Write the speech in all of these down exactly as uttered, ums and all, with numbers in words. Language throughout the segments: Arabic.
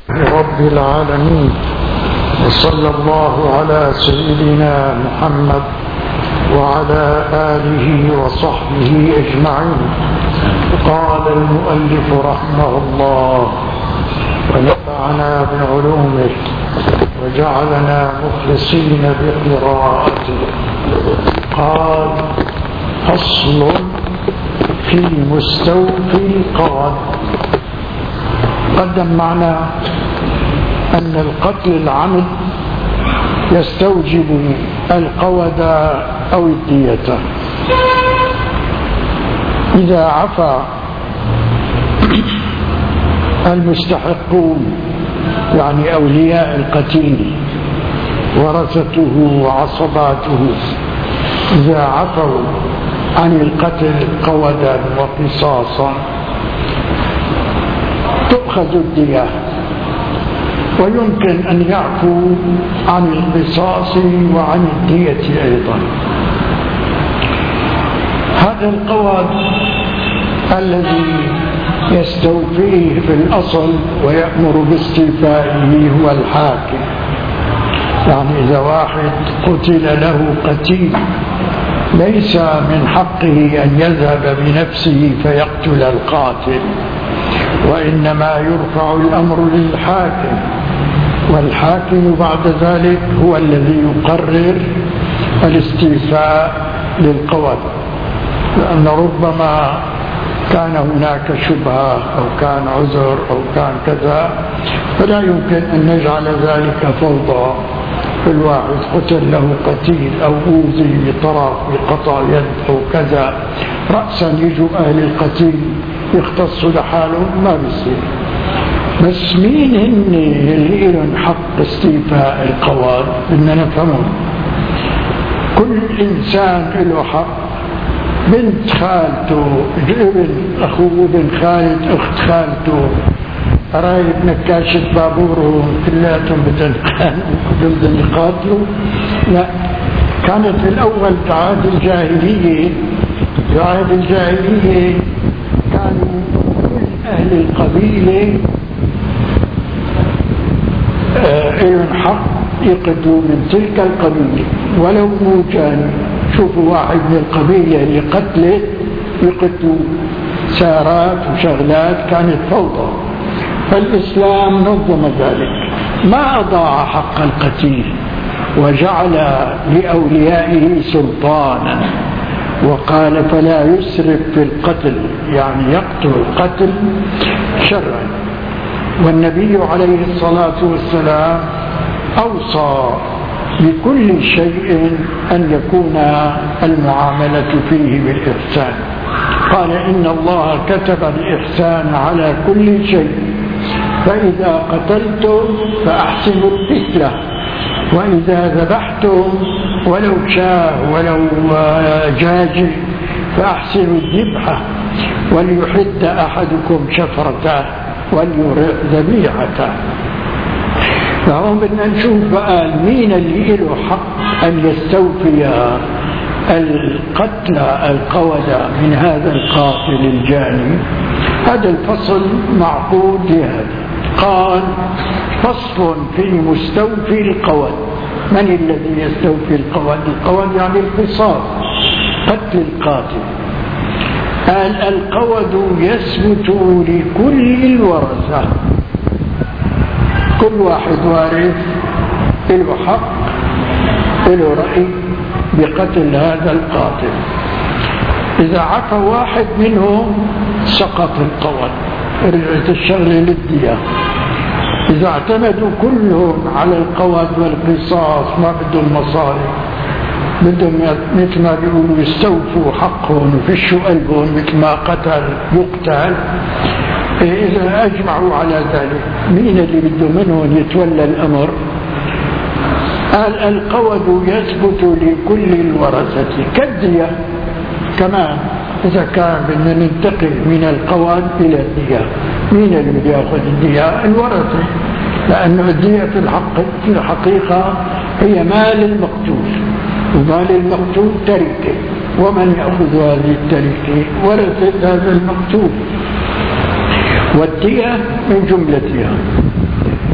رب العالمين، وصلى الله على سيدنا محمد وعلى آله وصحبه أجمعين. قال المؤلف رحمه الله ونفعنا بعلومه وجعلنا مخلصين بقراءته. قال: فصل في مستوفي القود. قدم معنا أن القتل العمد يستوجب القود أو الدية. إذا عفى المستحقون يعني أولياء القتيل ورثته وعصباته، إذا عفوا عن القتل قودا وقصاصا تؤخذ الدية، ويمكن أن يعفوا عن القصاص وعن الدية أيضا. هذا القود الذي يستوفيه في الأصل ويأمر باستيفائه هو الحاكم. يعني إذا واحد قتل له قتيل ليس من حقه أن يذهب بنفسه فيقتل القاتل، وإنما يرفع الأمر للحاكم، والحاكم بعد ذلك هو الذي يقرر الاستيفاء للقود، لأن ربما كان هناك شبهة أو كان عذر أو كان كذا، فلا يمكن أن نجعل ذلك فوضى. الواحد قتل له قتيل أو أوذي بطرف بقطع يد أو كذا، رأسا يجوا أهل القتيل يختصوا لحالهم، ما بيصير. بس مين هن اللي لهم حق استيفاء القود؟ بدنا نفهمهم. كل إنسان له حق. بنت خالته، ابن أخوه، ابن خالد، أخت خالته، قرايب نكاشة بابورهم كلاتهم بدهم يقاتلوا. لا، كانت في الأول في عهد الجاهلية في عهد الجاهلية كانوا كل أهل القبيلة لهم حق يقتلوا من تلك القبيلة ولو مو كان. شوفوا واحد من القبيلة اللي قتلت يقتلوا سارات وشغلات، كانت فوضى. فالإسلام نظم ذلك، ما أضاع حق القتيل وجعل لأوليائه سلطانا، وقال: فلا يسرف في القتل، يعني يقتل القتل شرعا. والنبي عليه الصلاة والسلام أوصى بكل شيء أن يكون المعاملة فيه بالإحسان. قال: إن الله كتب الإحسان على كل شيء، فإذا قتلتم فأحسنوا القتلة، وإذا ذبحتم ولو شاة ولو جاج فأحسنوا الذبحة، وليحد أحدكم شفرته وليرق ذبيحته. فهم بدنا نشوف بقى مين اللي له حق أن يستوفي القتل القود من هذا القاتل الجاني. هذا الفصل معقود لهذا. قال: فصل في مستوفي القود. من الذي يستوفي القود؟ القود يعني القصاص، قتل القاتل. قال: القود يثبت لكل الورثة، كل واحد وارث له حق، له رأي بقتل هذا القاتل. إذا عفى واحد منهم سقط القود، رجعت الشغلة للدية. إذا اعتمدوا كلهم على القود والقصاص ما بدهم مصاري، بدهم مثل ما بيقولوا يستوفوا حقهم ويفشوا قلبهم، مثل ما قتل يقتل. إذا أجمعوا على ذلك، مين اللي بده منهم يتولى الأمر؟ قال: القود يثبت لكل الورثة كالدية كمان. إذا كان بدنا ننتقل من القود إلى الدية، مين اللي بده يأخذ الدية؟ الورثة، لأن الدية في الحق في الحقيقة هي مال المقتول، ومال المقتول تركه، ومن يأخذ هذه التركه؟ ورثة هذا المقتول. والدية من جملتها.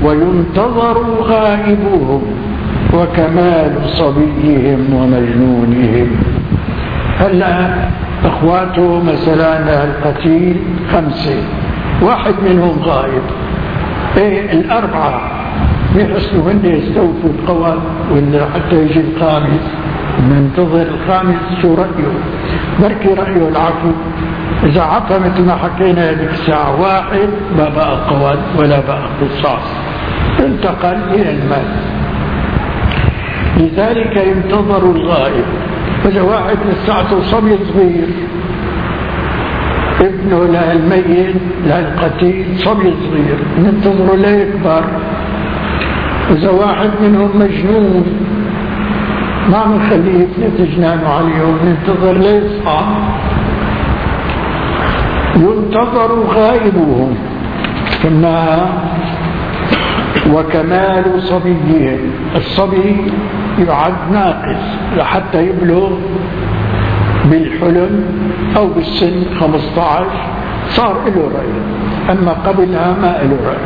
وينتظر غائبهم وكمال صبيهم ومجنونهم. هلا اخواته مثلا القتيل خمسة، واحد منهم غائب، ايه الاربعة بيحسوا هن يستوفوا القواد ولا حتى يجي الخامس، ننتظر الخامس شو رأيه، بركي رأيه العفو. إذا عفى مثل ما حكينا هذيك الساعة واحد ما بقى قواد ولا بقى قصاص، انتقل إلى المال. لذلك ينتظر الغائب. إذا واحد لساعته صبي صغير ابنه للميت للقتيل صبي صغير ننتظره ليكبر. إذا واحد منهم مجنون ما بنخليه يفلت جنانه عليهم، ننتظر ليصحى. ينتظر غائبهم كما وكمال صبيهم. الصبي يعد ناقص لحتى يبلغ بالحلم أو بالسن خمسة عشر صار له رأي، أما قبلها ما له رأي.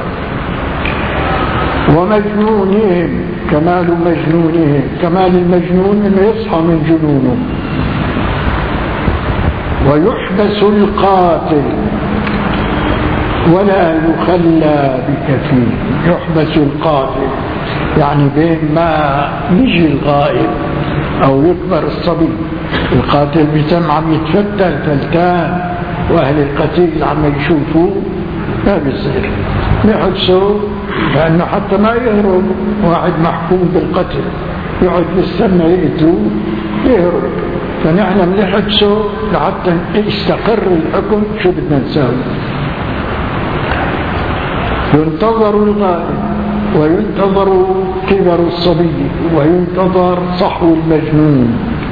ومجنونهم كمال مجنونهم. كمال المجنون انه يصحى من جنونه. ويحبس القاتل ولا يخلى بكفيل. يحبس القاتل يعني بين ما يجي الغائب او يكبر الصبي، القاتل بيتم عم يتفتل فلتان واهل القتيل عم يشوفوه، ما بيصير نحبسه، لأنه حتى ما يهرب. واحد محكوم بالقتل يقعد يستنى يقتلوه يهرب، فنحن بنحبسه لحتى يستقر الحكم شو بدنا نساوي. ينتظر الغائب وينتظر كبر الصبي وينتظر صحو المجنون.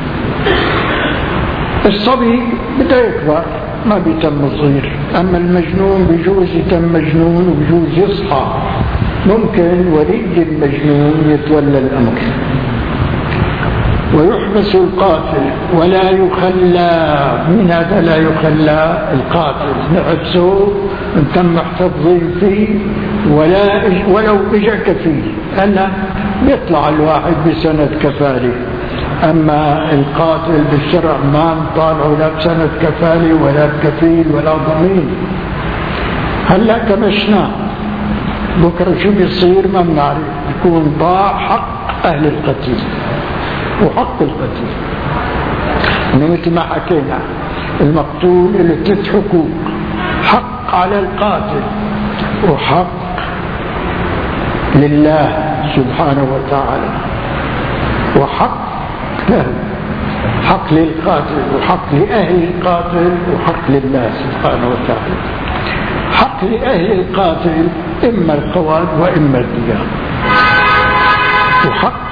الصبي بده يكبر ما بيتم صغير، أما المجنون بيجوز يتم مجنون وبيجوز يصحى. ممكن ولي المجنون يتولى الأمر. ويحبس القاتل ولا يخلى. من هذا لا يخلى القاتل؟ نحبسه تم محتفظين فيه ولا ولو إجا كفيل. هلا يطلع الواحد بسنة كفالة، أما القاتل بالشرع ما نطالعه لا بسنة كفالة ولا بكفيل ولا ضمين. هلا كمشنا بكرة شو بيصير ما بنعرف، يكون ضاع حق أهل القتيل وحق القتيل. إنه مثل ما حكينا المقتول له ثلاث حقوق: حق على القاتل، وحق لله سبحانه وتعالى، وحق له، حق للقاتل وحق لأهل القاتل وحق لله سبحانه وتعالى. حق لأهل القاتل إما القواد وإما الدية، وحق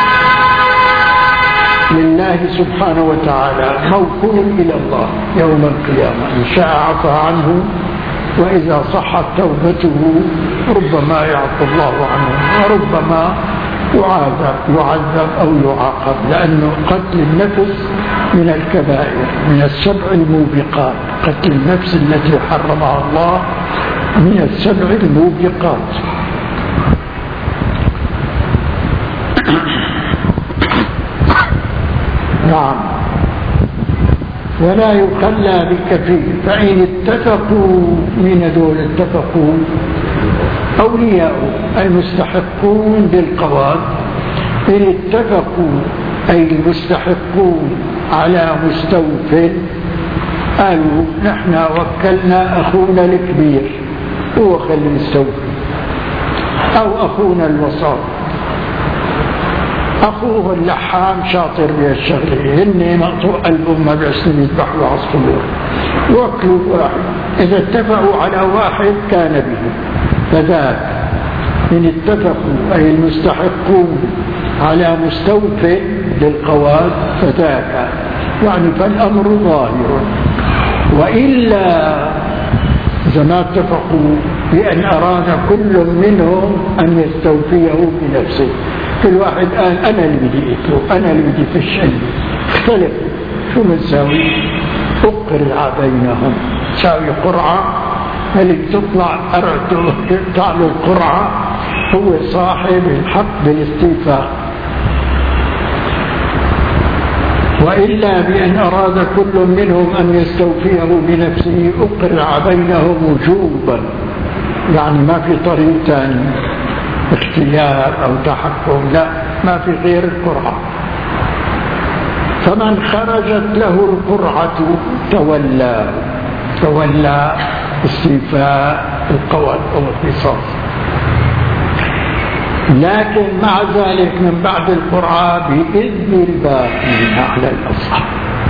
لله سبحانه وتعالى موكول إلى الله يوم القيامة، إن شاء عفى عنه وإذا صحت توبته ربما يعفو الله عنه وربما يعذب يعذب أو يعاقب، لأنه قتل النفس من الكبائر من السبع الموبقات. قتل النفس التي حرمها الله من السبع الموبقات. نعم. ولا يخلى بكفيل. فإن اتفقوا من دول اتفقوا أولياء المستحقون بالقواد، إن اتفقوا أي المستحقون على مستوف، قالوا نحن وكلنا أخونا الكبير هو خلي يستوفي، أو أخونا الوسط، أخوه اللحام شاطر بهالشغله، هن مقطوع قلبهم ما بيحسنوا يذبحوا على الصدور، وكلوا واحد. إذا اتفقوا على واحد كان به فذاك. إن اتفقوا أي المستحقون على مستوف للقواد فذاك، يعني فالأمر ظاهر. وإلا إذا ما اتفقوا بأن أراد كل منهم أن يستوفيه بنفسه، كل واحد قال أنا اللي بدي أقتله، أنا اللي بدي فشل، اختلف، شو بنساوي؟ أقرع بينهم، ساوي قرعة، اللي تطلع أرعته تقطع له القرعة هو صاحب الحق بالاستيفاء، وإلا بأن أراد كل منهم أن يستوفيه بنفسه أقرع بينهم وجوبا، يعني ما في طريق ثاني اختيار أو تحكم، لا، ما في غير القرعة. فمن خرجت له القرعة تولى تولى استيفاء القول أو القصاص، لكن مع ذلك من بعد القرعة بإذن الباقين على الأصح.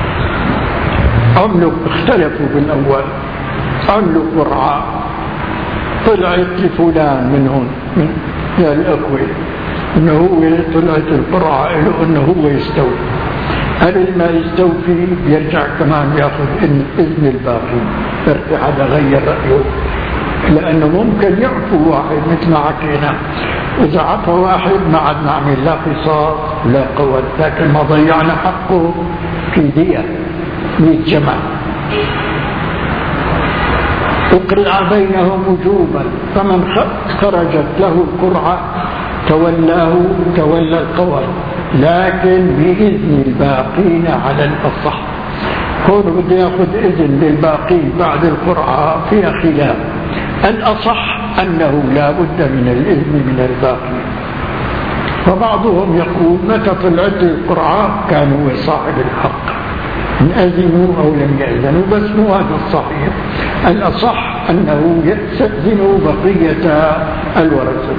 عملوا اختلفوا بالأول، عملوا قرعة طلعت لفلان منهم من الأخوة إنه هو طلعت القرعة له إنه هو يستوي، قبل ما يستوفي يرجع كمان ياخذ إذن الباقين، يرجع هذا غير رأيه، لأنه ممكن يعفو واحد مثل ما حكينا، إذا عفى واحد ما عاد نعمل لا قصاص لا قول، لكن ما ضيعنا حقه في دية مئة جمل. أقرع بينهم وجوبا، فمن خرجت له القرعة تولاه تولى القول، لكن بإذن الباقين على الأصح. كونه بده ياخذ إذن للباقين بعد القرعة فيها خلاف، الأصح أنه لا بد من الإذن من الباقين. فبعضهم يقول متى طلعت القرعة كان هو صاحب الحق، إن أذنوا أو لم يأذنوا، بس مو هذا الصحيح. الأصح أنه يستأذن بقية الورثة،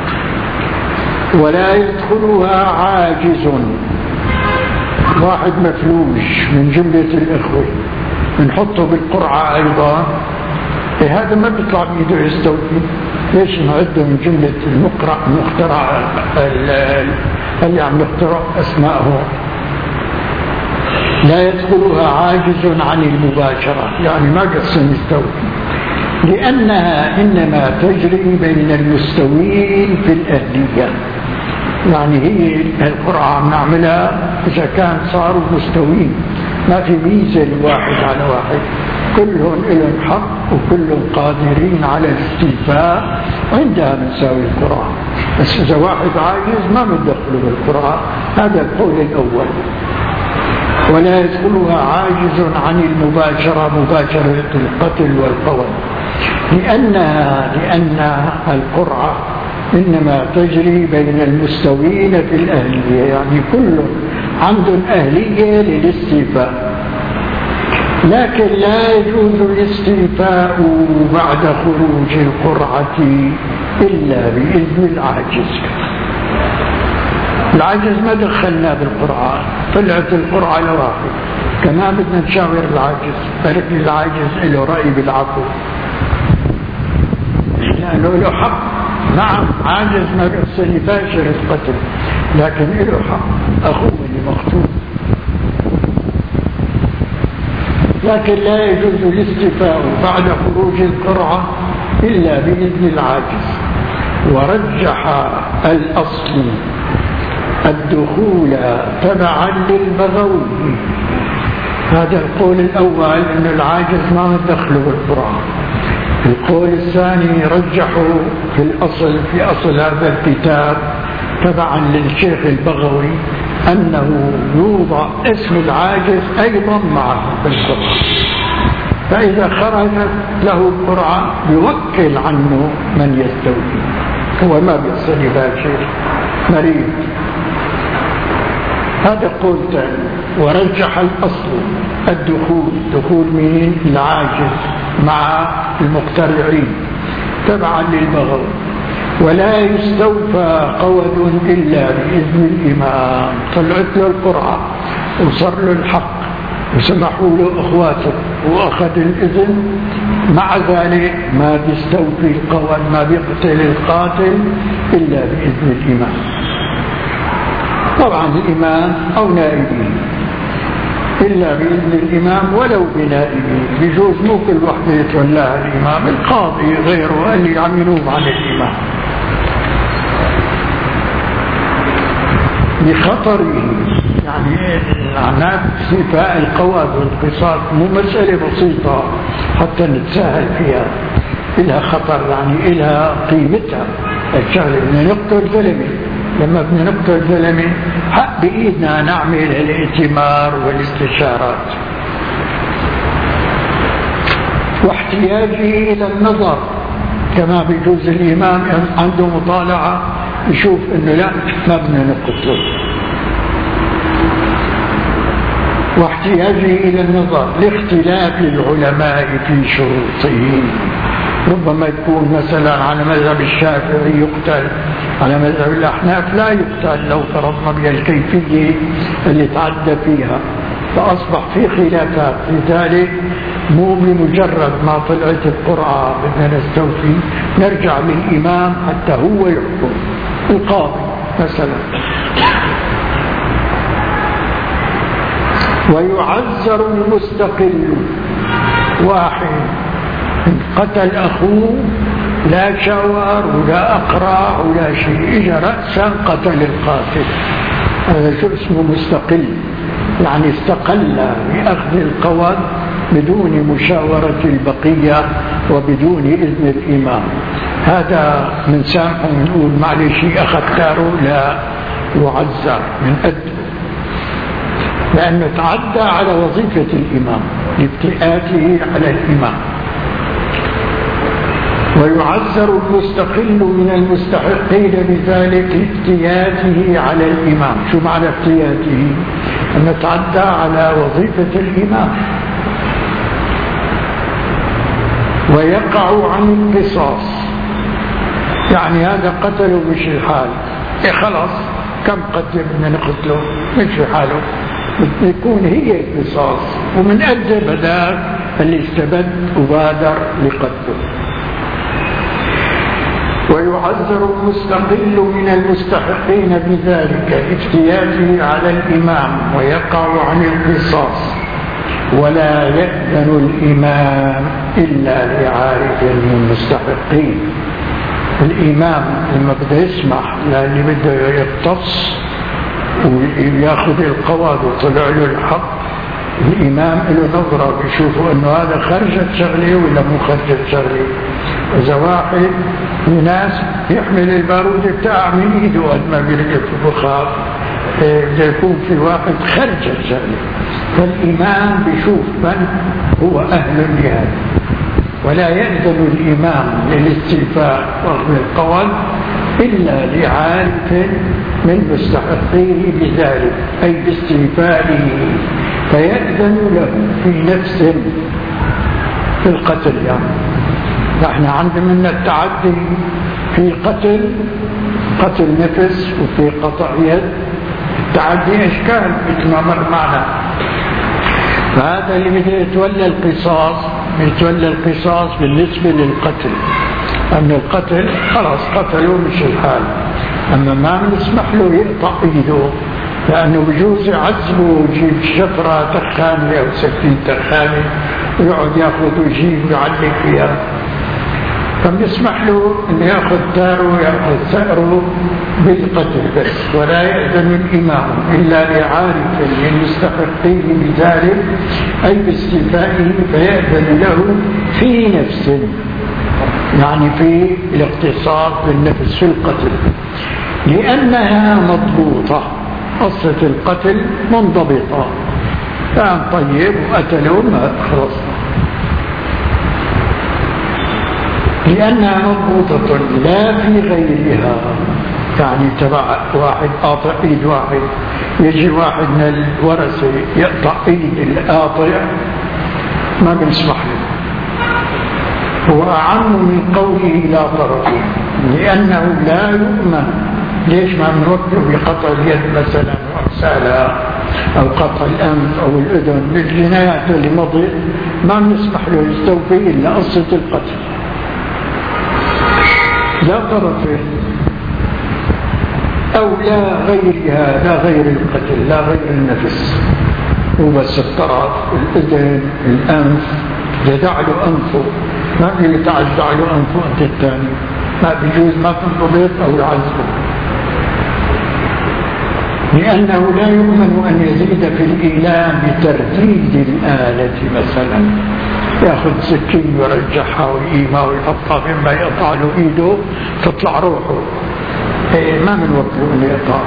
ولا يدخلها عاجز، واحد مفلوج من جملة الإخوة بنحطه بالقرعة أيضا، إيه هذا ما بيطلع بيده يستوفي، ليش نعده من جملة المقرع المخترع اللي عم يخترع أسماءه؟ لا يدخلها عاجز عن المباشرة، يعني ما قصن يستوفي، لأنها إنما تجري بين المستويين في الأهلية. يعني هي القرعة عم نعملها إذا كان صاروا مستويين، ما في ميزة لواحد على واحد، كلهم لهم حق وكلهم قادرين على الاستيفاء، عندها بنساوي القرعة. بس إذا واحد عاجز ما بندخله بالقرعة، هذا القول الأول. ولا يدخلها عاجز عن المباشرة، مباشرة القتل والقول، لأنها لأن القرعة إنما تجري بين المستوين في الأهلية، يعني كل عندهم أهلية للاستيفاء، لكن لا يجوز الاستيفاء بعد خروج القرعة إلا بإذن العاجز. العاجز ما دخلنا بالقرعة، طلعت القرعة لواحد، كمان بدنا نشاور العاجز، فلكن العاجز له رأي بالعفو لأنه له حق. نعم عاجز ما بيحسن يباشر القتل، لكن له حق، أخوه اللي مقتول. لكن لا يجوز الاستيفاء بعد خروج القرعة إلا بإذن العاجز. ورجح الأصل الدخول تبعا للبغوي، هذا القول الأول أن العاجز ما ندخله بالقرعة. القول الثاني رجحوا في الأصل في أصل هذا الكتاب تبعا للشيخ البغوي أنه يوضع اسم العاجز أيضا معه بالقرعة، فإذا خرجت له القرعة يوكل عنه من يستوفي، هو ما بيصل يباشر مريض. هذا قول ثاني. ورجح الأصل الدخول، دخول مين؟ العاجز مع المقترعين تبعا للبغوي. ولا يستوفى قود إلا بإذن الإمام، طلعت له القرعة وصار له الحق وسمحوا له أخواته وأخذ الإذن، مع ذلك ما بيستوفي القود، ما بيقتل القاتل إلا بإذن الإمام، طبعا الإمام أو نائبه، إلا بإذن الإمام ولو بنائبه. بجوز مو كل وحده يتولاها الإمام، القاضي غيره اللي عم ينوب عن الإمام بخطره. يعني معنات استيفاء القواد والقصاص مو مسألة بسيطة حتى نتساهل فيها، إلها خطر، يعني إلها قيمتها الشغل بدنا نقتل زلمة، لما بدنا نقتل زلمة حق بإيدنا نعمل الائتمار والاستشارات. واحتياجه إلى النظر، كما بيجوز الإمام عنده مطالعة يشوف إنه لا ما بدنا نقتله. واحتياجه إلى النظر لاختلاف العلماء في شروطه، ربما يكون مثلا على مذهب الشافعي يقتل، على مذهب الأحناف لا يقتل لو فرضنا بها الكيفية اللي تعدى فيها، فأصبح في خلافات في ذلك. مو بمجرد ما طلعت القرعة بدنا نستوفي نرجع للإمام حتى هو يحكم، القاضي مثلا. ويعذر المستقل، واحد قتل أخوه لا شاور ولا أقرع ولا شيء، إجا رأسا قتل القاتل، هذا شو اسمه مستقل، يعني استقل بأخذ القواد بدون مشاورة البقية وبدون إذن الإمام. هذا من سامحه نقول معلش أخذ داره، لا يعذر من أدنى، لأنه تعدى على وظيفة الإمام لابتئاته على الإمام. ويعذر المستقل من المستحقين بذلك لافتياته على الإمام. شو معنى افتياته؟ أنه تعدى على وظيفة الإمام. ويقع عن القصاص، يعني هذا قتله مش الحال، إيه خلاص كم قتل بدنا نقتله مش في حاله، يكون هي القصاص، ومن أجل بدار اللي استبد وبادر لقتله. ويعذر المستقل من المستحقين بذلك افتياته على الإمام ويقع عن القصاص. ولا يأذن الإمام إلا لعارف من المستحقين. الإمام لما بده يسمح للي بده يقتص وياخذ القواد وطلع له الحق، الإمام له نظرة بيشوفوا أنه هذا خرجت شغله ولا مو خرجت شغله. إذا واحد من ناس يحمل البارود بتاعه من إيده قد ما بيرجع في بخار، بده يكون في واحد خرجت شغله، فالإمام بيشوف من هو أهل لهذا. ولا يأذن الإمام للاستيفاء وأخذ القواد إلا لعارف من مستحقيه بذلك، أي باستيفائه، فيأذن له في نفس في القتل. يعني نحن عندنا من التعدي في قتل قتل نفس وفي قطع يد، التعدي أشكال مثل ما مر معنا. فهذا اللي بده يتولى القصاص يتولى القصاص بالنسبة للقتل، أن القتل خلاص قتلوا مش الحال، أما ما بنسمح له يقطع إيده، لأنه بجوز يعذبه ويجيب شفرة تخانة أو سكين تخانة ويقعد ياخذ ويجيب ويعلق فيها، فبنسمح له أن يأخذ داره ويأخذ ثأره بالقتل بس. ولا يأذن الإمام إلا لعارف من مستحقيه بذلك، أي باستيفائه، فيأذن له في نفسه، يعني في الاقتصاد بالنفس في القتل، لأنها مضبوطة. قصة القتل منضبطة، كان طيب وقتلوا ما خلص، لأنها مضبوطة لا في غيرها. يعني تبع واحد قاطع ايد واحد، يجي واحد من الورثة يقطع ايد القاطع ما بنسمح له، هو أعم من قوله لا طرفه، لأنه لا يؤمن. ليش ما بنوقف بقطع اليد مثلا وأمثالها، أو قطع الأنف أو الأذن للجنايات اللي مضت ما بنسمح له يستوفي إلا قصة القتل لا طرفه، أو لا غيرها، لا غير القتل، لا غير النفس، هو بس الطرف، الأذن، الأنف، يدع له أنفه، ما بيجي تعدع له أنفه أنت الثاني، ما بيجوز ما تنضبط أو يعذبه، لأنه لا يؤمن أن يزيد في الإيلام بترديد الآلة مثلا. ياخذ سكين ويرجعها ويقيمها ويحطها فيما يقطع له ايده تطلع روحه. إيه ما من وقت ان يقطع.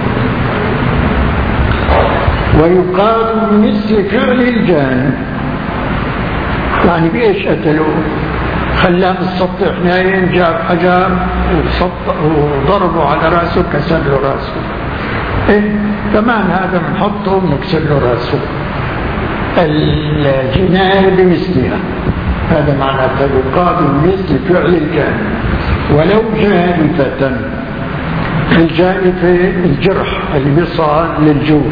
ويقال بمثل فعل الجاني، يعني بايش قتلوه؟ خلاه بالسطح نايم، جاب حجر وضربه على راسه كسر له راسه. إيه كمان هذا بنحطه ونكسر له راسه. الجناية بمثلها، هذا معناته يقال بمثل فعل الجاني ولو جائفة. الجائفة الجرح اللي بيصل للجوف،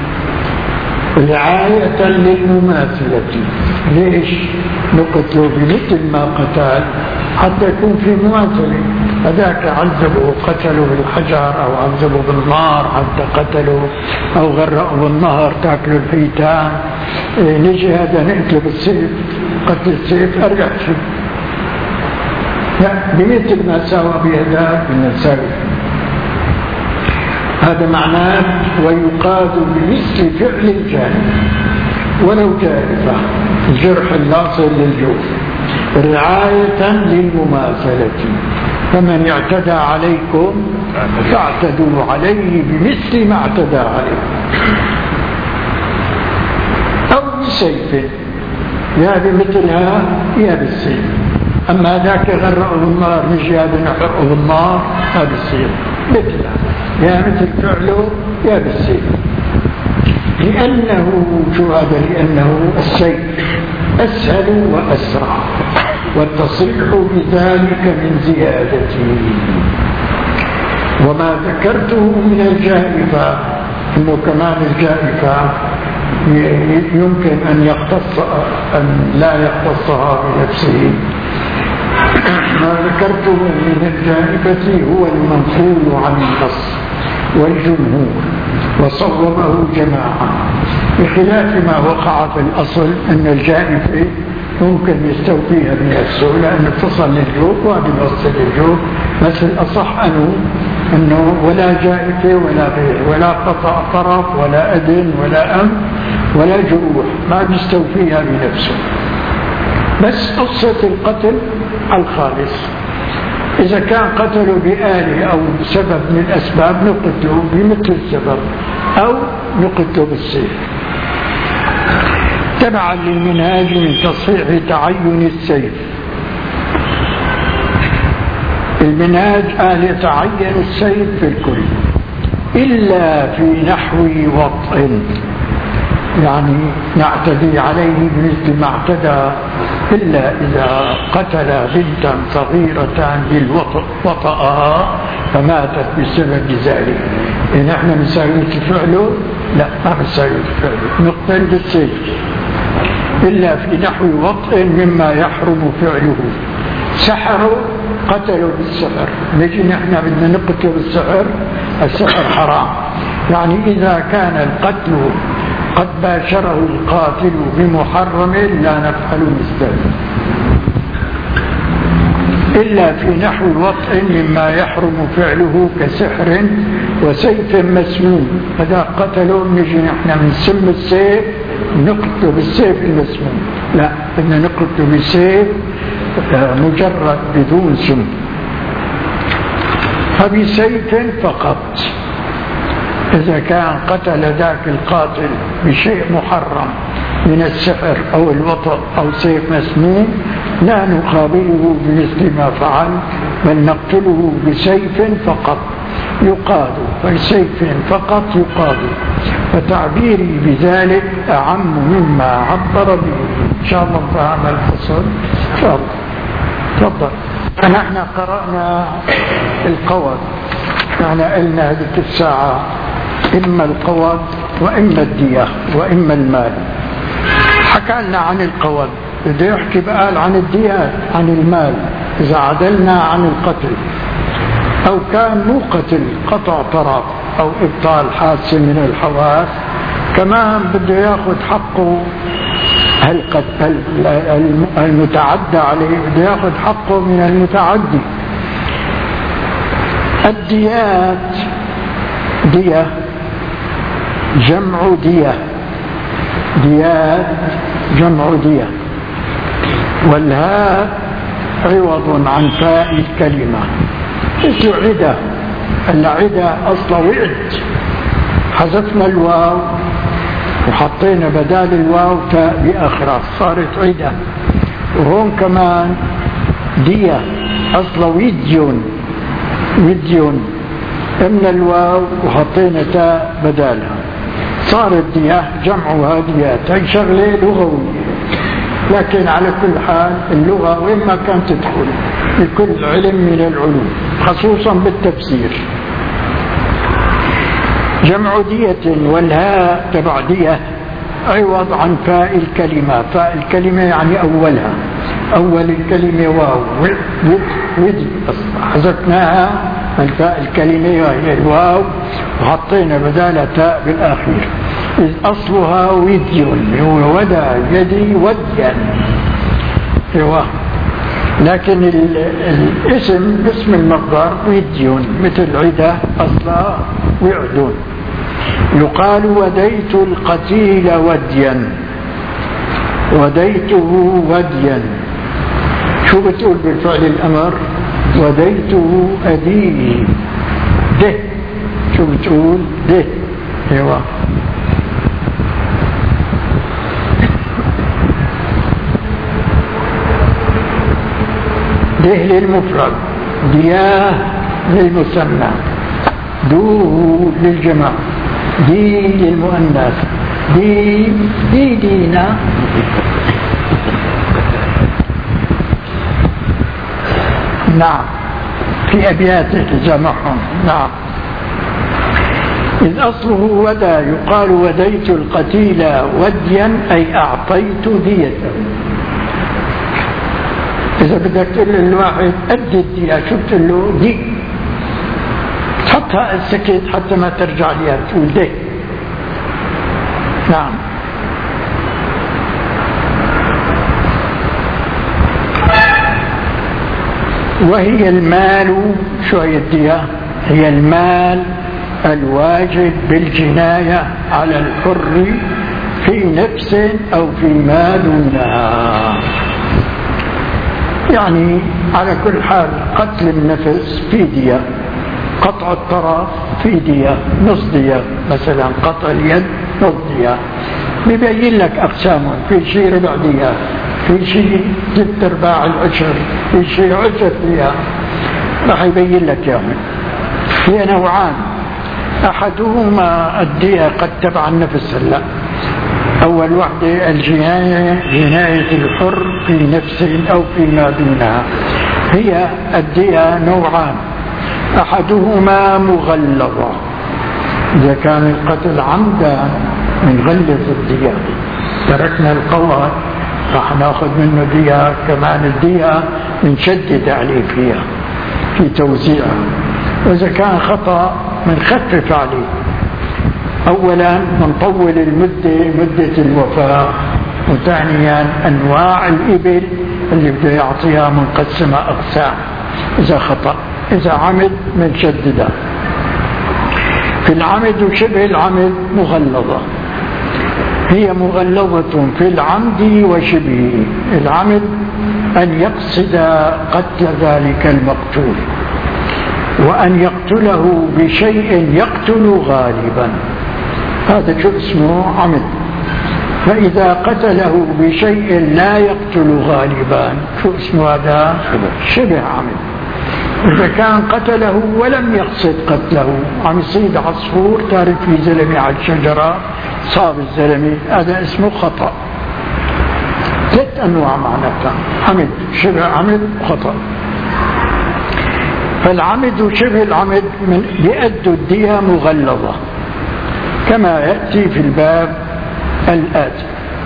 رعاية للمماثلة. ليش نقتله بمثل ما قتل؟ حتى يكون في مماثلة. هذاك عذبوا قتلوا بالحجر أو عذبوا بالنار حتى قتلوا، أو غرقوا بالنهر تاكلوا الحيتان. إيه نجي هذا نقتله بالسيف، قتل السيف أرجع شيء. لا بمثل ما ساوى بهذاك بنساوي. هذا معناه ويقاد بمثل فعل الجاني ولو جائفة، الجرح اللاصق للجوف، رعاية للمماثلة. فمن اعتدى عليكم فاعتدوا عليه بمثل ما اعتدى عليكم، أو بسيف، يا بمثلها يا بالسيف. أما ذاك غرقوا بالنار نجي هذا نحرقه بالنار، هذا السيف مثلها، يا مثل فعله يا بالسيف. لأنه شو هذا؟ لأنه السيف أسهل وأسرع، والتصريح بذلك من زيادته. وما ذكرته من الجائفة، إنه كمان الجائفة يمكن أن يختص أن لا يختصها بنفسه. ما ذكرته من الجائفة هو المنقول عن النص والجمهور وصوبه جماعة، بخلاف ما وقع في الأصل أن الجائفة ممكن يستوفيها بنفسه لأنه اتصل للجوف وهذا يوصل للجوف. بس الأصح أنه أنه ولا جائفة ولا بيع ولا قطع طرف ولا أذن ولا أم ولا جروح، ما بيستوفيها بنفسه. بس قصة القتل الخالص، إذا كان قتله بآلة أو بسبب من الأسباب نقتله بمثل السبب أو نقتله بالسيف. تبعا للمنهاج من تصحيح تعين السيف. المنهاج قال يتعين السيف في الكل إلا في نحو وطء، يعني نعتدي عليه بمثل ما اعتدى، إلا إذا قتل بنتا صغيرة بالوطأ وطأها فماتت بسبب ذلك. إن احنا نساوي فعله؟ لا، ما نساوي فعله، نقتل بالسيف. إلا في نحو وطء مما يحرم فعله. سحروا قتلوا بالسحر، نجي نحن بدنا نقتل بالسحر، السحر حرام. يعني إذا كان القتل قد باشره القاتل بمحرم لا نفعل مثله. إلا في نحو وطء مما يحرم فعله كسحر وسيف مسموم. هذا قتلوا نجي نحن من سم السيف نقتل بالسيف المسموم، لا، بدنا نقتل بالسيف مجرد بدون سم. فبسيف فقط. إذا كان قتل ذاك القاتل بشيء محرم من السحر أو الوطأ أو سيف مسموم لا نقابله بمثل ما فعل، بل نقتله بسيف فقط يقاد، فالسيف فقط يقاد. فتعبيري بذلك أعم مما عبر به. إن شاء الله فهم الفصل. إن شاء الله. تفضل. نحن قرأنا القواد، يعني قلنا هذه الساعة إما القواد وإما الدية وإما المال. حكى لنا عن القواد، بده يحكي بقى عن الديات، عن المال إذا عدلنا عن القتل أو كان مو قتل، قطع طرف أو إبطال حادثة من الحواس، كمان بده ياخذ حقه المتعدى عليه، بده ياخذ حقه من المتعدي. الديات دية جمع دية، ديات جمع دية. والهاء عوض عن فاء الكلمة، مثل عدة. العدة أصلا وعد، حذفنا الواو وحطينا بدال الواو تاء بآخرها صارت عدة. وهون كمان دية أصلا وديون، وديون من الواو وحطينا تاء بدالها صارت دية، جمعها ديات. هي شغلة لغوية، لكن على كل حال اللغة وين ما كانت تدخل لكل علم من العلوم خصوصا بالتفسير. جمع دية، والهاء تبع دية عوض عن فاء الكلمة. فاء الكلمة يعني أولها، أول الكلمة واو ودي، حذفناها من فاء الكلمة وهي الواو وحطينا بدالها تاء بالآخير، إذ أصلها ودي، هو ودى يدي وديا. ايوه، لكن الاسم اسم المصدر ودي، مثل عدة أصلها وعد. يقال وديت القتيل وديا، وديته وديا. شو بتقول بالفعل الأمر؟ وديته أديني ده. شو بتقول؟ ده. ايوه، ده للمفرد، دياه للمثنى، دوه للجمع، دي للمؤنث، دي دي دينا. نعم، في أبيات جمعهم. نعم. إذ أصله ودى، يقال وديت القتيل وديا أي أعطيت ديته. إذا بدك تقول للواحد أدي الدية، شو بتقول له؟ دي، تحطها السكت حتى ما ترجع ليها، تقول دي. نعم. وهي المال، شو هي الدية؟ هي المال الواجب بالجناية على الحر في نفس أو في ما دونها. يعني على كل حال قتل النفس في دية، قطع الطرف في دية، نص دية. مثلا قطع اليد نص دية. بيبين لك أقسامه، في شيء ربع دية، في شيء ست ارباع العشر، في شيء عشر دية. راح يبين لك يعني. هي نوعان، أحدهما الدية قد تبع النفس. هلا أول وحدة الجناية، جناية الحر في نفس أو فيما دونها. هي الدية نوعان، أحدهما مغلظة، إذا كان القتل عمدا بنغلظ الدية. تركنا القواد راح ناخذ منه دية، كمان الدية بنشدد عليه فيها في توزيعها. وإذا كان خطأ بنخفف عليه. أولا بنطول المدة، مدة الوفاة. وثانيا أنواع الإبل اللي بده يعطيها منقسمة أقسام إذا خطأ. إذا عمد بنشددها. في العمد وشبه العمد مغلظة، هي مغلظة في العمد وشبهه. العمد أن يقصد قتل ذلك المقتول، وأن يقتله بشيء يقتل غالبا، هذا شو اسمه عمد. فإذا قتله بشيء لا يقتل غالبا شو اسمه هذا؟ شبه عمد. إذا كان قتله ولم يقصد قتله، عم يصيد عصفور تارك في زلمة على الشجرة صاب الزلمة، هذا اسمه خطأ. ثلاث أنواع معناتها، عمد، شبه عمد، خطأ. فالعمد وشبه العمد من بيأدوا الدية مغلظة كما يأتي في الباب الآتي.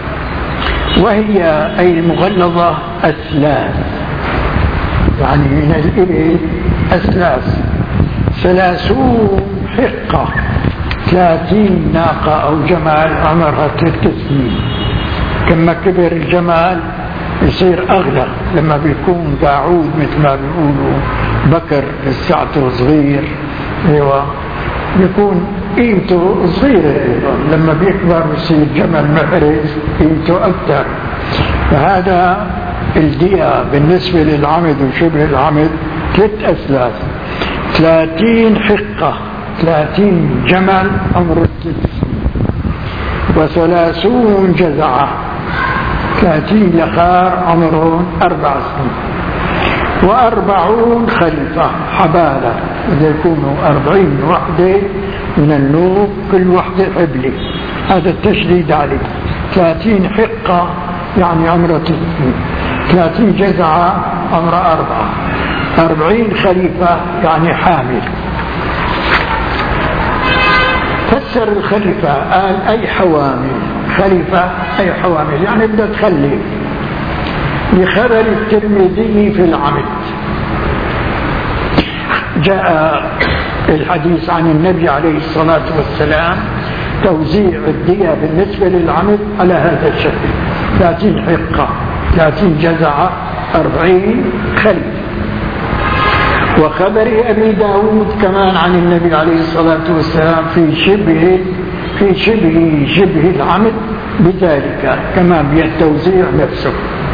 وهي أي المغلظة أثلاث، يعني من الإبل أثلاث، ثلاثون حقة، ثلاثين ناقة أو جمال عمرها ثلاث سنين. كما كبر الجمال يصير أغلى، لما بيكون قاعود مثل ما بيقولوا بكر لساعته صغير، ايوه بيكون قيمته صغيرة ايضا. لما بيكبر بيصير جمل محرز قيمته أكثر. فهذا الدية بالنسبة للعمد وشبه العمد ثلاث أثلاث: ثلاثين حقة، ثلاثين جمل عمره ثلاث سنين، وثلاثون جزعة، ثلاثين لخار عمرهم أربع سنين، وأربعون خليفة حبالة، إذا يكونوا أربعين وحدة من النوب كل وحدة حبلة، هذا التشديد عليه. ثلاثين حقة يعني عمره ثلاثين، ثلاثين جزعة عمره أربعة، أربعين خليفة يعني حامل. فسر الخليفة قال أي حوامل، خليفة أي حوامل يعني بدها تخلف. لخبر الترمذي في العمد جاء الحديث عن النبي عليه الصلاة والسلام توزيع الدية بالنسبة للعمد على هذا الشكل: ثلاثين حقة، ثلاثين جزعة، أربعين خليفة. وخبر أبي داود كمان عن النبي عليه الصلاة والسلام في شبه في شبه شبه العمد بذلك كمان بالتوزيع نفسه.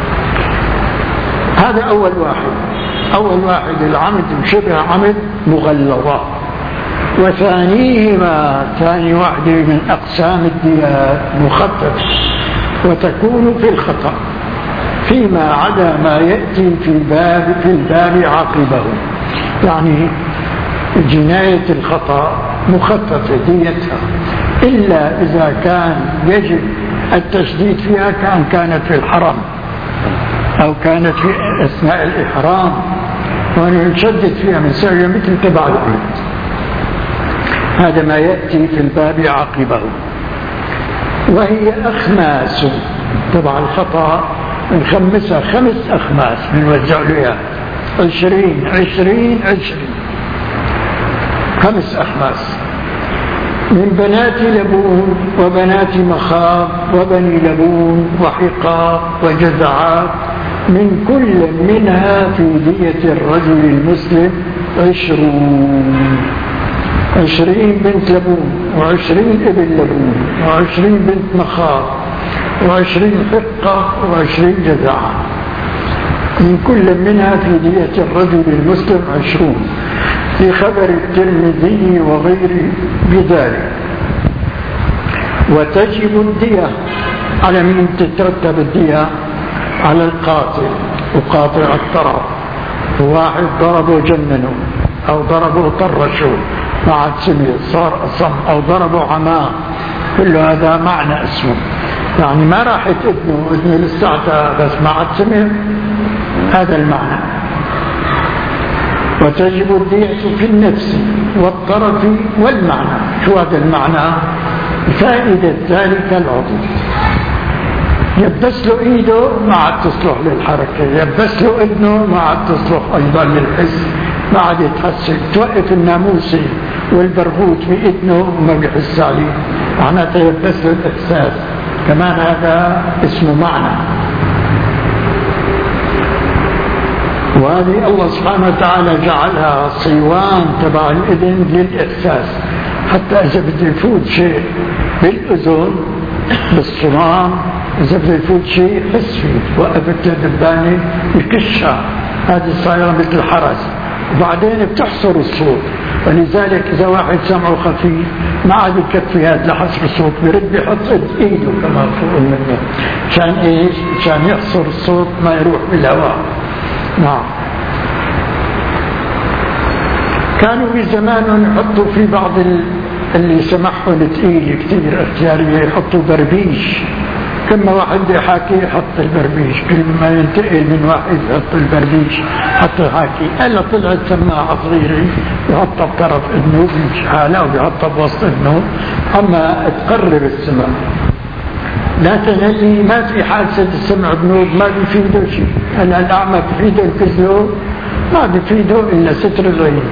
هذا أول واحد. أول واحد العمد وشبه عمد مغلظة. وثانيهما ثاني واحدة من أقسام الديات مخففة، وتكون في الخطأ فيما عدا ما يأتي في الباب في الباب عقبه. يعني جناية الخطأ مخففة ديتها، إلا إذا كان يجب التشديد فيها كان كانت في الحرم أو كانت في أثناء الإحرام، وأن يشدد فيها من سوية مثل تبع البيت. هذا ما يأتي في الباب عقبه. وهي أخماس تبع الخطأ، نخمسها خمس أخماس من وزع لها عشرين عشرين عشرين، خمس أخماس من بنات لبون وبنات مخاض وبني لبون وحقاق وجزعات، من كل منها في دية الرجل المسلم عشرون. عشرين بنت لبون، وعشرين ابن لبون، وعشرين بنت مخاض، وعشرين حقة، وعشرين جزعة، من كل منها في دية الرجل المسلم عشرون. في خبر الترمذي وغيره بذلك. وتجب الدية على من تترتب الدية؟ على القاتل وقاطع الطرف. واحد ضربه جننه أو ضربه طرشه ما عاد سمع صار أصم، أو ضربه عماه، كل هذا معنى اسمه. يعني ما راحت ابنه ابنه للساعة بس ما عاد سمع، هذا المعنى. وتجب الدية في النفس والطرف والمعنى. شو هذا المعنى؟ فائدة ذلك العضو. يبس له ايده ما عاد تصلح للحركة، يبس له اذنه ما عاد تصلح ايضا للحس، ما عاد يتحسن. توقف الناموسي والبرغوث بإذنه وما بيحس عليه، معناته يبس له الاحساس، كمان هذا اسمه معنى. وهذه الله سبحانه وتعالى جعلها صيوان تبع الإذن للإحساس، حتى إذا بده يفوت شيء بالأذن بالصمام، إذا بده يفوت شيء حس فيه، وقفت الدبانة يكشها، هذه صايرة مثل حرس، وبعدين بتحصر الصوت. ولذلك إذا واحد سمعه خفيف ما عاد يكفي هذا لحصر الصوت، برد بيحط إيده كمان فوق منه، عشان إيش؟ عشان يحصر الصوت ما يروح بالهواء. نعم. كانوا بزمان يحطوا في بعض اللي سمحهم تقيل كثير اختيارية يحطوا بربيش، كما واحد يحاكي يحط البربيش، كل ما ينتقل من واحد يحط البربيش حتى يحاكي. الا طلعت سماعة صغيرة يحطها بطرف اذنه بحالة ويحطها بوسط اذنه اما تقرب السمع. لكن اللي ما في حادثة السمع بنوب ما بيفيده شيء. أنا الأعمى بيفيده الكذلو، ما بيفيده إلا ستر الغيب.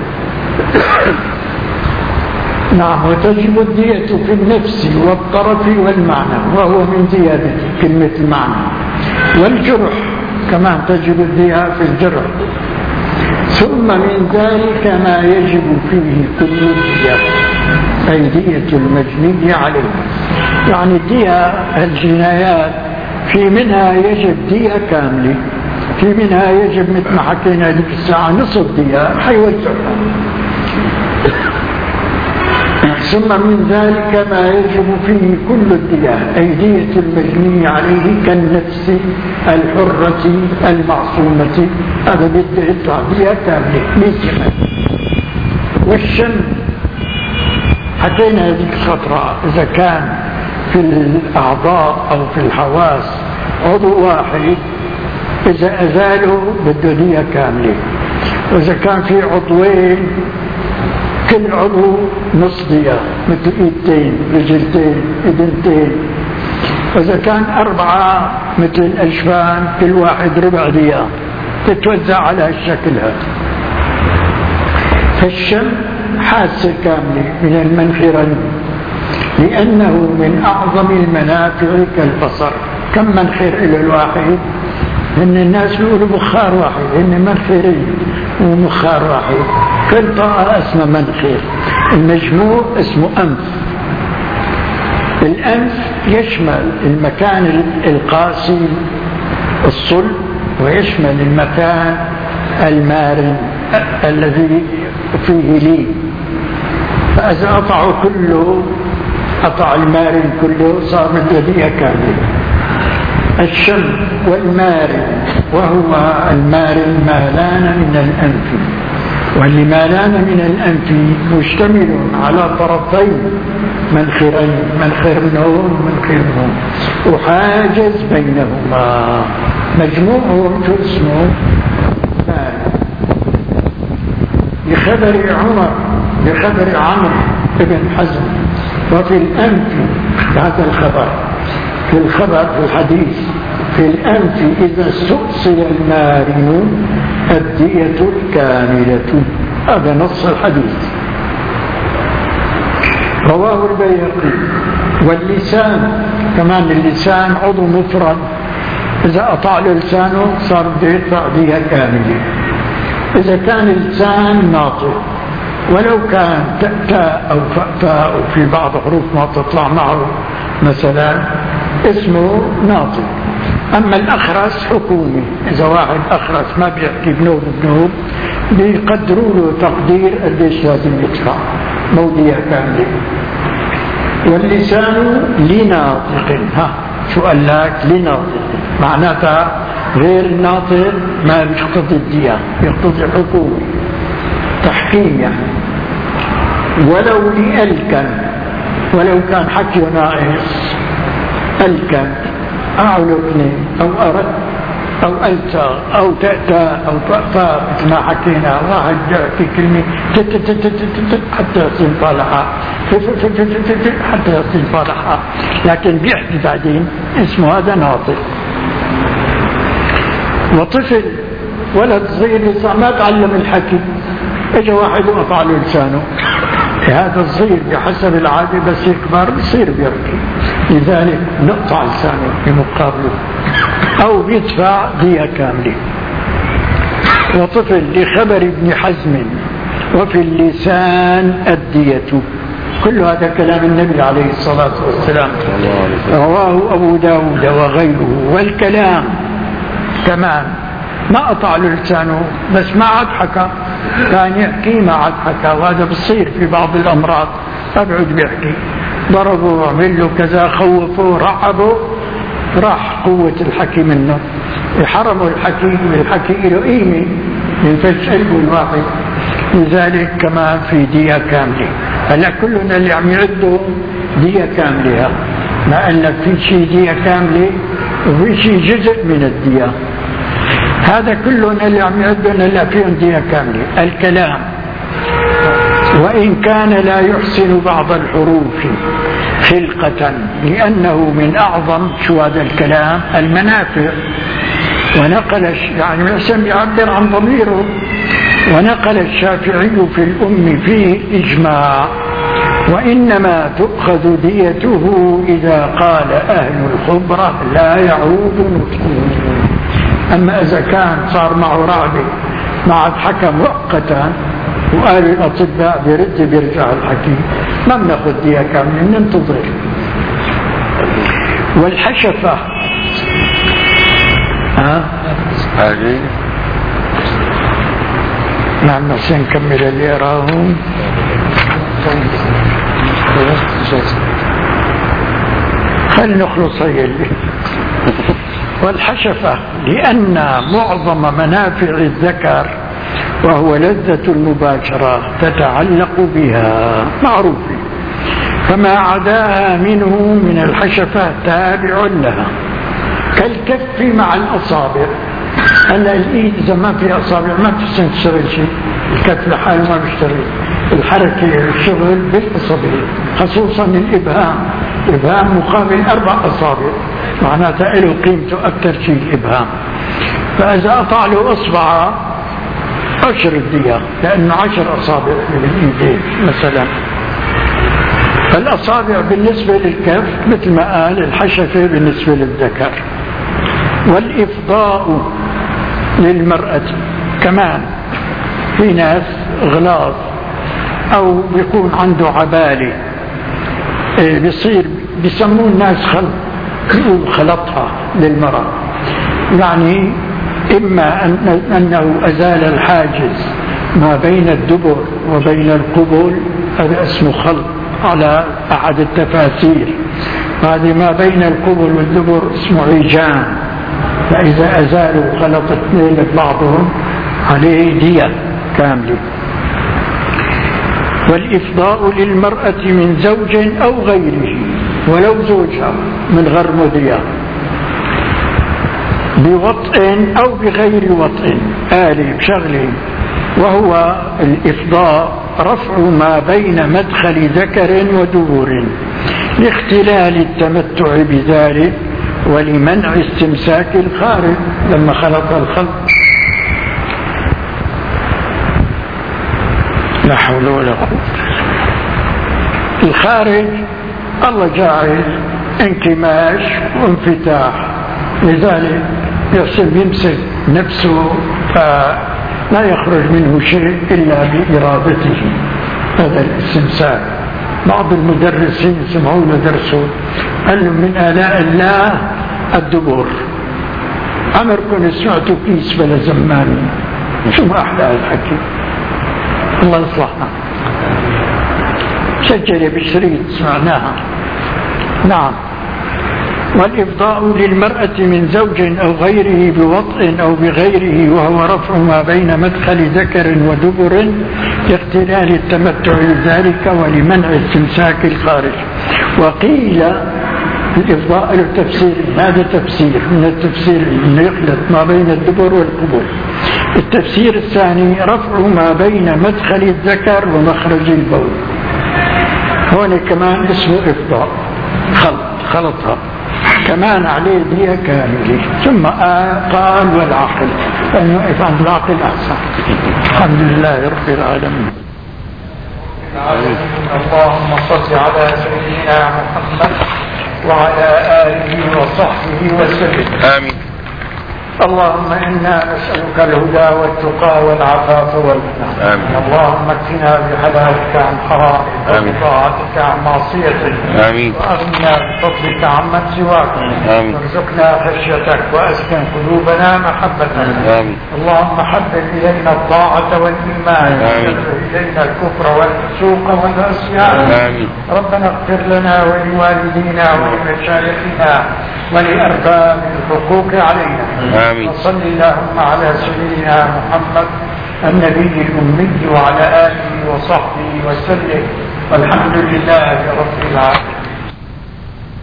نعم. وتجب الدية في النفس والطرف والمعنى، وهو من زيادة كلمة المعنى. والجرح كمان تجب الدية في الجرح. ثم من ذلك ما يجب فيه كل دية، أي دية المجني عليه. يعني الدية الجنايات في منها يجب دية كاملة، في منها يجب مثل ما حكينا هذيك الساعة نصف دية حيوزعها. ثم من ذلك ما يجب فيه كل الديات، أي دية المجني عليه كالنفس الحرة المعصومة، هذا بده دية كاملة مثل. والشم حكينا هذيك الخطرة، إذا كان في الأعضاء أو في الحواس عضو واحد إذا أزالوا بده دية كاملة، وإذا كان في عضوين كل عضو نص دية مثل ايدتين رجلتين ايدنتين، وإذا كان أربعة مثل الأجفان كل واحد ربع دية تتوزع على هالشكل هذا. فالشم حاسة كاملة من المنخرين لأنه من أعظم المنافع كالبصر. كم منخر إلى الواحد؟ إن الناس يقولوا بخار واحد، إن منخرين ومخار واحد، كل طاقة اسمه منخر، المجموع اسمه أنف. الأنف يشمل المكان القاسي الصلب، ويشمل المكان المارن الذي فيه لي، فإذا قطعوا كله قطع المارن كله صار الذي كامل. الشم والمارن، وهو المارن ما لان من الأنف، واللي لان من الأنف مشتمل على طرفين منخرين، منخر نور منخر نور، وحاجز بينهما مجموعهم شو اسمه مارن. لخبر عمر لخبر عمرو بن حزم وفي الأنف، هذا الخبر في الخبر في الحديث، في الأنف إذا استؤصل المارن الدية الكاملة، هذا نص الحديث رواه البيهقي. واللسان كمان، اللسان عضو مفرد، إذا قطع له لسانه صار بده يدفع دية كاملة. إذا كان اللسان ناطق ولو كان تاء أو فاء وفي بعض حروف ما تطلع معه مثلا اسمه ناطق. أما الأخرس حكومي، إذا واحد أخرس ما بيحكي بنوب بنوب بيقدروا له تقدير قديش لازم يدفع مودية كاملة. واللسان لناطق، ها شو قال لك؟ لناطق معناتها غير الناطق ما بيقتضي الدية، بيقتضي حكومي تحكيم يعني. ولو لألكن، ولو كان حكي ناقص ألكن أعلقني أو أرد أو ألتا أو تأتى أو تأتى مثل ما حكينا، واحد في كلمة حتى يصير طالحة حتى يصير طالحة، لكن بيحكي بعدين اسمه هذا ناطق. وطفل ولد صغير لسه ما تعلم الحكي، اجى واحد وقطع له لسانه، هذا الصغير بحسب العادة بس يكبر بصير بيبكي، لذلك نقطع لسانه بمقابله أو بيدفع دية كاملة. وطفل لخبر ابن حزم وفي اللسان الدية، كل هذا كلام النبي عليه الصلاة والسلام رواه أبو داود وغيره. والكلام كمان ما قطع له لسانه بس ما عاد حكى، كان يحكي ما عاد حكى، وهذا بصير في بعض الأمراض أبعد بيحكي، ضربوا عمل له كذا خوفوا رعبوا راح قوة الحكي منه، يحرموا الحكي، الحكي له قيمة ينفش قلبه الواحد. لذلك كمان في دية كاملة. هلا كلنا اللي عم يعدوا دية كاملة، ما قال لك في شيء دية كاملة وفي شيء جزء من الدية، هذا كلنا اللي عم يعدوا هلا فيهم دية كاملة. الكلام وإن كان لا يحسن بعض الحروف خلقة، لأنه من أعظم شو هذا الكلام المنافع. ونقل يعني محسن يعبر عن ضميره. ونقل الشافعي في الأم فيه إجماع، وإنما تؤخذ ديته إذا قال أهل الخبرة لا يعود نطقه. أما إذا كان صار معه رعبة مع حكم مؤقتا وقال الأطباء بيرد بيرجع الحكي، ما بناخذ دية كاملة، بننتظر. والحشفة ها هذه نعم سنكمل اللي يراهم. خلينا نخلص هي والحشفة لأن معظم منافع الذكر وهو لذة المباشرة تتعلق بها معروفة، فما عداها منه من الحشفة تابع لها كالكف مع الأصابع. هلا الإيد إذا ما في أصابع ما بتستطيع تشتغل شيء، الكف لحاله ما بيشتغل، الحركة الشغل بالأصابع خصوصا الإبهام، الإبهام مقابل أربع أصابع معناتها له قيمته أكثر شيء الإبهام. فإذا قطع له أصبع عشر الدية لأنه عشر أصابع من الإيدين مثلا. فالأصابع بالنسبة للكف مثل ما قال الحشفة بالنسبة للذكر. والإفضاء للمرأة كمان، في ناس غلاظ أو بيكون عنده عبالة بيصير بيسموه الناس خلط، يقول خلطها للمرأة، يعني إما أن أنه أزال الحاجز ما بين الدبر وبين القبول، هذا اسمه خلط على أحد التفاسير. هذه ما بين القبل والدبر اسمه عجان، فإذا أزالوا خلط اثنين ببعضهم عليه دية كاملة. والإفضاء للمرأة من زوج أو غيره ولو زوجها من غير دية بوطء أو بغير وطء آلي بشغله، وهو الإفضاء رفع ما بين مدخل ذكر ودبر لاختلال التمتع بذلك ولمنع استمساك الخارج. لما خلط الخلق لا حول ولا قوة، الخارج الله جاعل انكماش وانفتاح، لذلك يصير يمسك نفسه فلا يخرج منه شيء إلا بإرادته، هذا الاستمساك. بعض المدرسين سمعوا له درسوا قال له من آلاء الله الدبور. عمركم سمعتوا كيس بلا زمان؟ شو ما أحلى الحكي، الله يصلحنا. سجل بشريط سمعناها. نعم. والإفضاء للمرأة من زوج أو غيره بوطء أو بغيره وهو رفع ما بين مدخل ذكر ودبر لاختلال التمتع بذلك ولمنع استمساك الخارج. وقيل الإفضاء للتفسير، هذا تفسير من التفسير أنه يخلط ما بين الدبر والقبور. التفسير الثاني رفع ما بين مدخل الذكر ومخرج البول، هون كمان اسمه إفضاء، خلط خلطها كمان عليه دية كاملة. ثم قال والعقل، لأنه عند العقل أحسن. الحمد لله رب العالمين. اللهم صل على سيدنا محمد وعلى آله وصحبه وسلم. آمين. اللهم إنا نسألك الهدى والتقى والعفاف والغنى. آمين. اللهم اكفنا بحلالك عن حرامك وبطاعتك عن معصيتك. آمين. وأغننا بفضلك عمن سواك. آمين. وارزقنا خشيتك وأسكن قلوبنا محبتك. آمين. اللهم حبب إلينا الطاعة والإيمان وكره إلينا الكفر والفسوق والعصيان. آمين. ربنا اغفر لنا ولوالدينا ولمشايخنا ولأرباب الحقوق علينا. آمين. وصل اللهم على سيدنا محمد النبي الأمي وعلى آله وصحبه وسلم، والحمد لله رب العالمين.